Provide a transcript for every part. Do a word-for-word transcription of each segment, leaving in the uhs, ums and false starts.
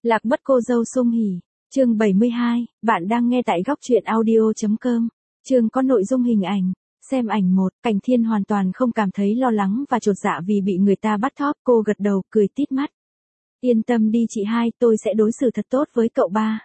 Lạc mất cô dâu Sung Hỉ, chương bảy mươi hai, bạn đang nghe tại góc truyện audio.com, chương có nội dung hình ảnh, xem ảnh một, Cảnh Thiên hoàn toàn không cảm thấy lo lắng và chột dạ vì bị người ta bắt thóp, cô gật đầu, cười tít mắt. Yên tâm đi chị hai, tôi sẽ đối xử thật tốt với cậu ba.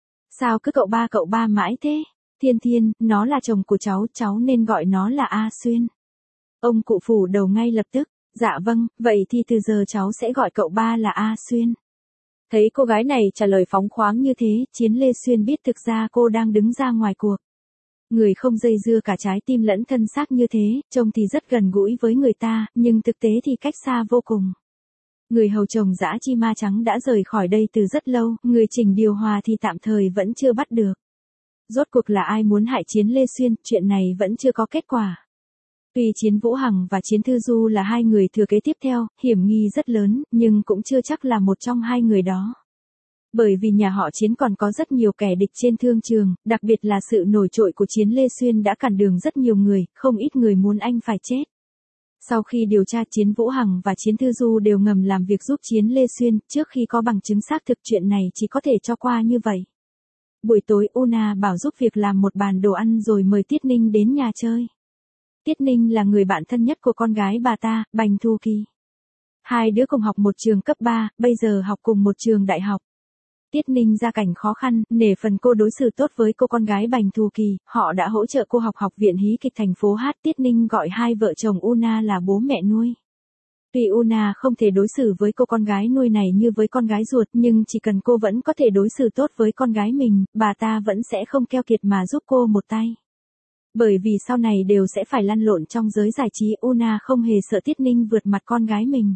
Sao cứ cậu ba cậu ba mãi thế? Thiên Thiên, nó là chồng của cháu, cháu nên gọi nó là A Xuyên. Ông cụ phủ đầu ngay lập tức, dạ vâng, vậy thì từ giờ cháu sẽ gọi cậu ba là A Xuyên. Thấy cô gái này trả lời phóng khoáng như thế, Chiến Lê Xuyên biết thực ra cô đang đứng ra ngoài cuộc. Người không dây dưa cả trái tim lẫn thân xác như thế, trông thì rất gần gũi với người ta, nhưng thực tế thì cách xa vô cùng. Người hầu chồng dã chi ma trắng đã rời khỏi đây từ rất lâu, người chỉnh điều hòa thì tạm thời vẫn chưa bắt được. Rốt cuộc là ai muốn hại Chiến Lê Xuyên, chuyện này vẫn chưa có kết quả. Tuy Chiến Vũ Hằng và Chiến Thư Du là hai người thừa kế tiếp theo, hiểm nghi rất lớn, nhưng cũng chưa chắc là một trong hai người đó. Bởi vì nhà họ Chiến còn có rất nhiều kẻ địch trên thương trường, đặc biệt là sự nổi trội của Chiến Lê Xuyên đã cản đường rất nhiều người, không ít người muốn anh phải chết. Sau khi điều tra, Chiến Vũ Hằng và Chiến Thư Du đều ngầm làm việc giúp Chiến Lê Xuyên, trước khi có bằng chứng xác thực chuyện này chỉ có thể cho qua như vậy. Buổi tối Una bảo giúp việc làm một bàn đồ ăn rồi mời Tiết Ninh đến nhà chơi. Tiết Ninh là người bạn thân nhất của con gái bà ta, Bành Thu Kỳ. Hai đứa cùng học một trường cấp ba, bây giờ học cùng một trường đại học. Tiết Ninh gia cảnh khó khăn, nể phần cô đối xử tốt với cô con gái Bành Thu Kỳ, họ đã hỗ trợ cô học học viện hí kịch thành phố Hát. Tiết Ninh gọi hai vợ chồng Una là bố mẹ nuôi. Tuy Una không thể đối xử với cô con gái nuôi này như với con gái ruột, nhưng chỉ cần cô vẫn có thể đối xử tốt với con gái mình, bà ta vẫn sẽ không keo kiệt mà giúp cô một tay. Bởi vì sau này đều sẽ phải lăn lộn trong giới giải trí, Una không hề sợ Tiết Ninh vượt mặt con gái mình.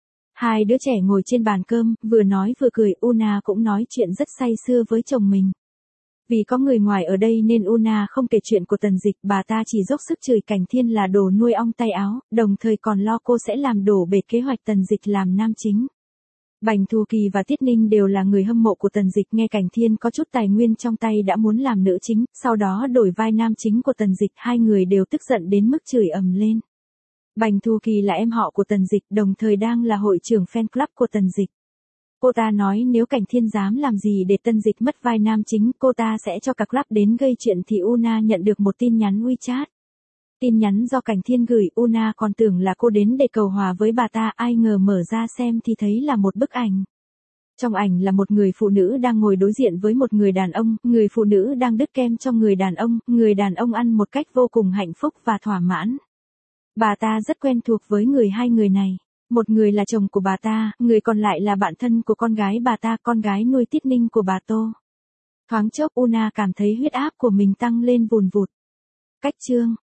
Hai đứa trẻ ngồi trên bàn cơm, vừa nói vừa cười, Una cũng nói chuyện rất say sưa với chồng mình. Vì có người ngoài ở đây nên Una không kể chuyện của Tần Dịch, bà ta chỉ dốc sức chửi Cảnh Thiên là đồ nuôi ong tay áo, đồng thời còn lo cô sẽ làm đổ bể kế hoạch Tần Dịch làm nam chính. Bành Thu Kỳ và Tiết Ninh đều là người hâm mộ của Tần Dịch, nghe Cảnh Thiên có chút tài nguyên trong tay đã muốn làm nữ chính, sau đó đổi vai nam chính của Tần Dịch, hai người đều tức giận đến mức chửi ầm lên. Bành Thu Kỳ là em họ của Tần Dịch, đồng thời đang là hội trưởng fan club của Tần Dịch. Cô ta nói nếu Cảnh Thiên dám làm gì để Tần Dịch mất vai nam chính, cô ta sẽ cho cả club đến gây chuyện. Thì Una nhận được một tin nhắn WeChat. Tin nhắn do Cảnh Thiên gửi, Una còn tưởng là cô đến để cầu hòa với bà ta, ai ngờ mở ra xem thì thấy là một bức ảnh. Trong ảnh là một người phụ nữ đang ngồi đối diện với một người đàn ông, người phụ nữ đang đứt kem cho người đàn ông, người đàn ông ăn một cách vô cùng hạnh phúc và thỏa mãn. Bà ta rất quen thuộc với người hai người này. Một người là chồng của bà ta, người còn lại là bạn thân của con gái bà ta, con gái nuôi Tiết Ninh của bà Tô. Thoáng chốc Una cảm thấy huyết áp của mình tăng lên vùn vụt. Cách chương,